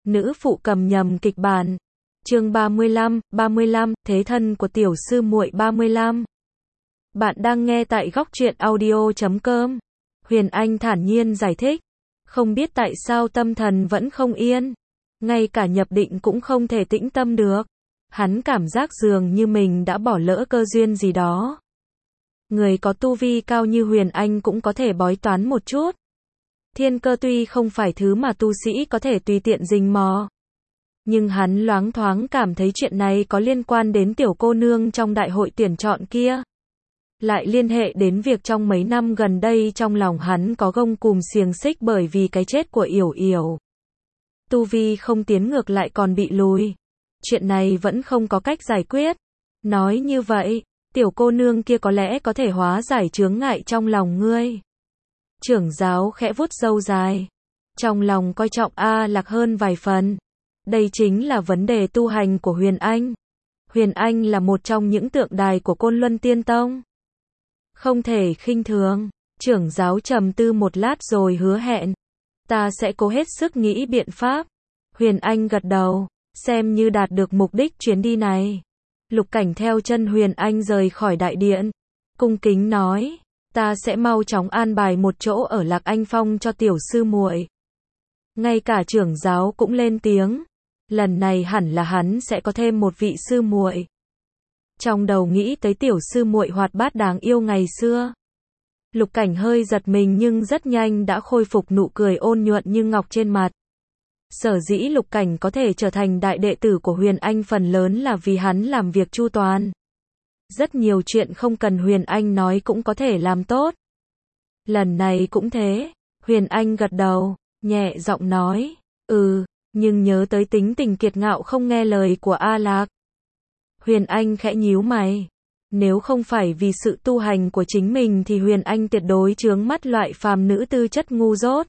nữ phụ cầm nhầm kịch bản. Chương 35, thế thân của tiểu sư muội 35. Bạn đang nghe tại góc truyện audio.com. Huyền Anh thản nhiên giải thích, không biết tại sao tâm thần vẫn không yên, ngay cả nhập định cũng không thể tĩnh tâm được. Hắn cảm giác dường như mình đã bỏ lỡ cơ duyên gì đó. Người có tu vi cao như Huyền Anh cũng có thể bói toán một chút. Thiên cơ tuy không phải thứ mà tu sĩ có thể tùy tiện rình mò, nhưng hắn loáng thoáng cảm thấy chuyện này có liên quan đến tiểu cô nương trong đại hội tuyển chọn kia. Lại liên hệ đến việc trong mấy năm gần đây trong lòng hắn có gông cùm xiềng xích bởi vì cái chết của Yểu Yểu. Tu vi không tiến ngược lại còn bị lùi. Chuyện này vẫn không có cách giải quyết. Nói như vậy, tiểu cô nương kia có lẽ có thể hóa giải chướng ngại trong lòng ngươi. Trưởng giáo khẽ vuốt râu dài, trong lòng coi trọng A Lạc hơn vài phần. Đây chính là vấn đề tu hành của Huyền Anh. Huyền Anh là một trong những tượng đài của Côn Luân Tiên Tông, không thể khinh thường. Trưởng giáo trầm tư một lát rồi hứa hẹn, ta sẽ cố hết sức nghĩ biện pháp. Huyền Anh gật đầu, xem như đạt được mục đích chuyến đi này. Lục Cảnh theo chân Huyền Anh rời khỏi đại điện, cung kính nói, ta sẽ mau chóng an bài một chỗ ở Lạc Anh Phong cho tiểu sư muội. Ngay cả trưởng giáo cũng lên tiếng, lần này hẳn là hắn sẽ có thêm một vị sư muội. Trong đầu nghĩ tới tiểu sư muội hoạt bát đáng yêu ngày xưa, Lục Cảnh hơi giật mình nhưng rất nhanh đã khôi phục nụ cười ôn nhuận như ngọc trên mặt. Sở dĩ Lục Cảnh có thể trở thành đại đệ tử của Huyền Anh phần lớn là vì hắn làm việc chu toàn. Rất nhiều chuyện không cần Huyền Anh nói cũng có thể làm tốt. Lần này cũng thế. Huyền Anh gật đầu, nhẹ giọng nói, nhưng nhớ tới tính tình kiệt ngạo không nghe lời của A Lạc. Huyền Anh khẽ nhíu mày. Nếu không phải vì sự tu hành của chính mình thì Huyền Anh tuyệt đối chướng mắt loại phàm nữ tư chất ngu dốt,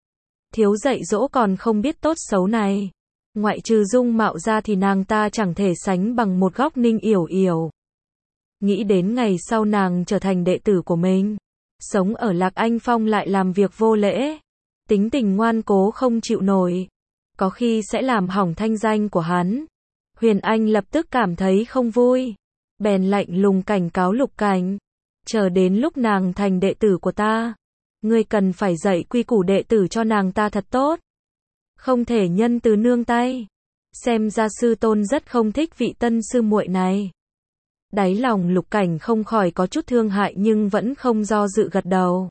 thiếu dạy dỗ còn không biết tốt xấu này. Ngoại trừ dung mạo ra thì nàng ta chẳng thể sánh bằng một góc Ninh Yểu Yểu. Nghĩ đến ngày sau nàng trở thành đệ tử của mình, sống ở Lạc Anh Phong lại làm việc vô lễ, tính tình ngoan cố không chịu nổi, có khi sẽ làm hỏng thanh danh của hắn. Huyền Anh lập tức cảm thấy không vui, bèn lạnh lùng cảnh cáo Lục Cảnh, chờ đến lúc nàng thành đệ tử của ta, ngươi cần phải dạy quy củ đệ tử cho nàng ta thật tốt, không thể nhân từ nương tay. Xem ra sư tôn rất không thích vị tân sư muội này. Đáy lòng Lục Cảnh không khỏi có chút thương hại nhưng vẫn không do dự gật đầu.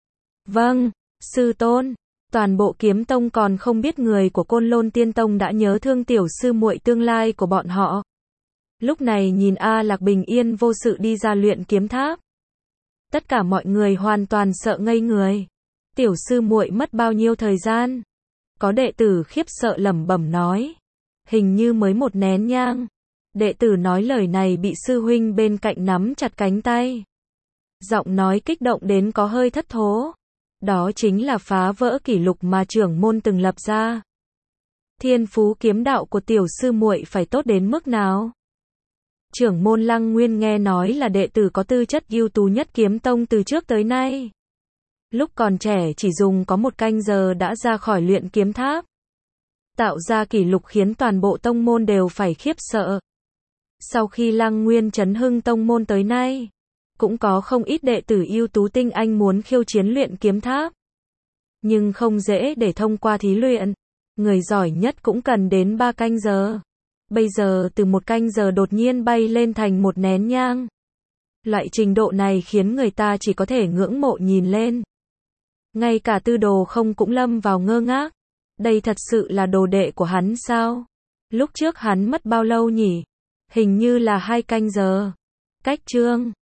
Vâng, sư tôn. Toàn bộ Kiếm Tông còn không biết người của Côn Lôn Tiên Tông đã nhớ thương tiểu sư muội tương lai của bọn họ. Lúc này nhìn A Lạc bình yên vô sự đi ra luyện kiếm tháp, tất cả mọi người hoàn toàn sợ ngây người. Tiểu sư muội mất bao nhiêu thời gian? Có đệ tử khiếp sợ lẩm bẩm nói, hình như mới một nén nhang. Đệ tử nói lời này bị sư huynh bên cạnh nắm chặt cánh tay, giọng nói kích động đến có hơi thất thố. Đó chính là phá vỡ kỷ lục mà trưởng môn từng lập ra. Thiên phú kiếm đạo của tiểu sư muội phải tốt đến mức nào? Trưởng môn Lăng Nguyên nghe nói là đệ tử có tư chất ưu tú nhất Kiếm Tông từ trước tới nay. Lúc còn trẻ chỉ dùng có 1 canh giờ đã ra khỏi luyện kiếm tháp, tạo ra kỷ lục khiến toàn bộ tông môn đều phải khiếp sợ. Sau khi Lăng Nguyên chấn hưng tông môn tới nay, cũng có không ít đệ tử ưu tú tinh anh muốn khiêu chiến luyện kiếm tháp, nhưng không dễ để thông qua thí luyện. Người giỏi nhất cũng cần đến 3 canh giờ. Bây giờ từ 1 canh giờ đột nhiên bay lên thành 1 nén nhang. Loại trình độ này khiến người ta chỉ có thể ngưỡng mộ nhìn lên. Ngay cả Tư Đồ Không cũng lâm vào ngơ ngác. Đây thật sự là đồ đệ của hắn sao? Lúc trước hắn mất bao lâu nhỉ? Hình như là 2 canh giờ. Cách chương